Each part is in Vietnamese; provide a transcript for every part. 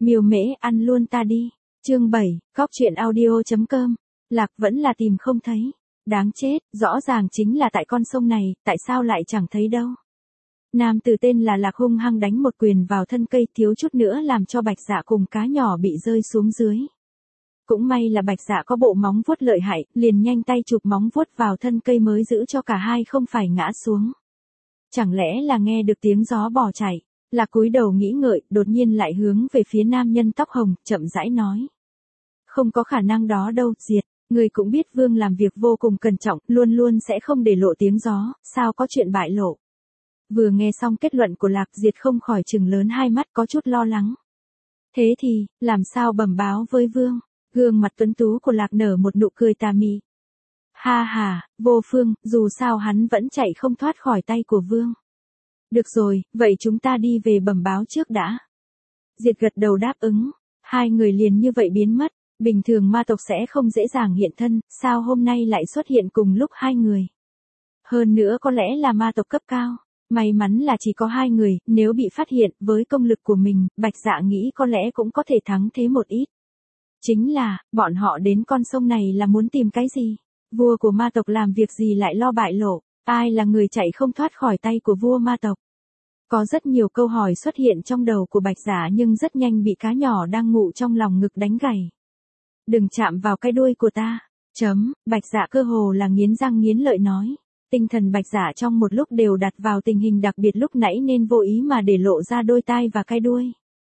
Miêu Mễ ăn luôn ta đi. Chương 7, Góc truyện audio.com. Lạc vẫn là tìm không thấy. Đáng chết, rõ ràng chính là tại con sông này, tại sao lại chẳng thấy đâu. Nam tử tên là Lạc hung hăng đánh một quyền vào thân cây, thiếu chút nữa làm cho Bạch Dạ cùng cá nhỏ bị rơi xuống dưới. Cũng may là Bạch Dạ có bộ móng vuốt lợi hại, liền nhanh tay chụp móng vuốt vào thân cây mới giữ cho cả hai không phải ngã xuống. Chẳng lẽ là nghe được tiếng gió bỏ chạy. Lạc cúi đầu nghĩ ngợi, đột nhiên lại hướng về phía nam nhân tóc hồng, chậm rãi nói. Không có khả năng đó đâu, Diệt, người cũng biết Vương làm việc vô cùng cẩn trọng, luôn luôn sẽ không để lộ tiếng gió, sao có chuyện bại lộ. Vừa nghe xong kết luận của Lạc, Diệt không khỏi trừng lớn hai mắt, có chút lo lắng. Thế thì, làm sao bẩm báo với Vương? Gương mặt tuấn tú của Lạc nở một nụ cười tà mị. Ha ha, vô phương, dù sao hắn vẫn chạy không thoát khỏi tay của Vương. Được rồi, vậy chúng ta đi về bẩm báo trước đã. Diệt gật đầu đáp ứng, hai người liền như vậy biến mất, bình thường ma tộc sẽ không dễ dàng hiện thân, sao hôm nay lại xuất hiện cùng lúc hai người. Hơn nữa có lẽ là ma tộc cấp cao, may mắn là chỉ có hai người, nếu bị phát hiện với công lực của mình, Bạch Dạ nghĩ có lẽ cũng có thể thắng thế một ít. Chính là, bọn họ đến con sông này là muốn tìm cái gì? Vua của ma tộc làm việc gì lại lo bại lộ? Ai là người chạy không thoát khỏi tay của vua ma tộc? Có rất nhiều câu hỏi xuất hiện trong đầu của Bạch Dạ nhưng rất nhanh bị cá nhỏ đang ngủ trong lòng ngực đánh gầy. Đừng chạm vào cái đuôi của ta. Bạch Dạ cơ hồ là nghiến răng nghiến lợi nói. Tinh thần Bạch Dạ trong một lúc đều đặt vào tình hình đặc biệt lúc nãy nên vô ý mà để lộ ra đôi tai và cái đuôi.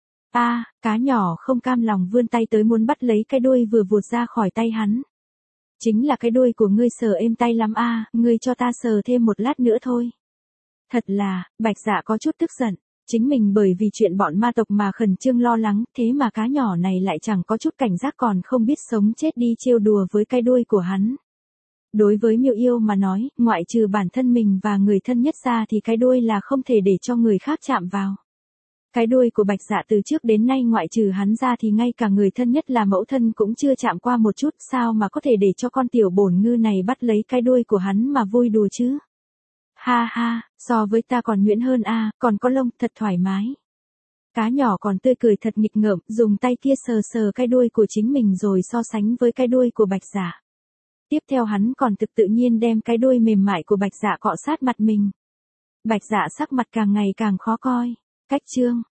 Cá nhỏ không cam lòng vươn tay tới muốn bắt lấy cái đuôi vừa vụt ra khỏi tay hắn. Chính là cái đuôi của ngươi sờ êm tay lắm ngươi cho ta sờ thêm một lát nữa thôi. Thật là, Bạch Dạ có chút tức giận, chính mình bởi vì chuyện bọn ma tộc mà khẩn trương lo lắng, thế mà cá nhỏ này lại chẳng có chút cảnh giác còn không biết sống chết đi trêu đùa với cái đuôi của hắn. Đối với Miêu Yêu mà nói, ngoại trừ bản thân mình và người thân nhất ra thì cái đuôi là không thể để cho người khác chạm vào. Cái đuôi của Bạch Dạ từ trước đến nay ngoại trừ hắn ra thì ngay cả người thân nhất là mẫu thân cũng chưa chạm qua một chút, sao mà có thể để cho con tiểu bổn ngư này bắt lấy cái đuôi của hắn mà vui đùa chứ? Ha ha, so với ta còn nhuyễn hơn còn có lông, thật thoải mái. Cá nhỏ còn tươi cười thật nghịch ngợm, dùng tay kia sờ sờ cái đuôi của chính mình rồi so sánh với cái đuôi của Bạch Dạ. Tiếp theo hắn còn tự nhiên đem cái đuôi mềm mại của Bạch Dạ cọ sát mặt mình. Bạch Dạ sắc mặt càng ngày càng khó coi. Cách chương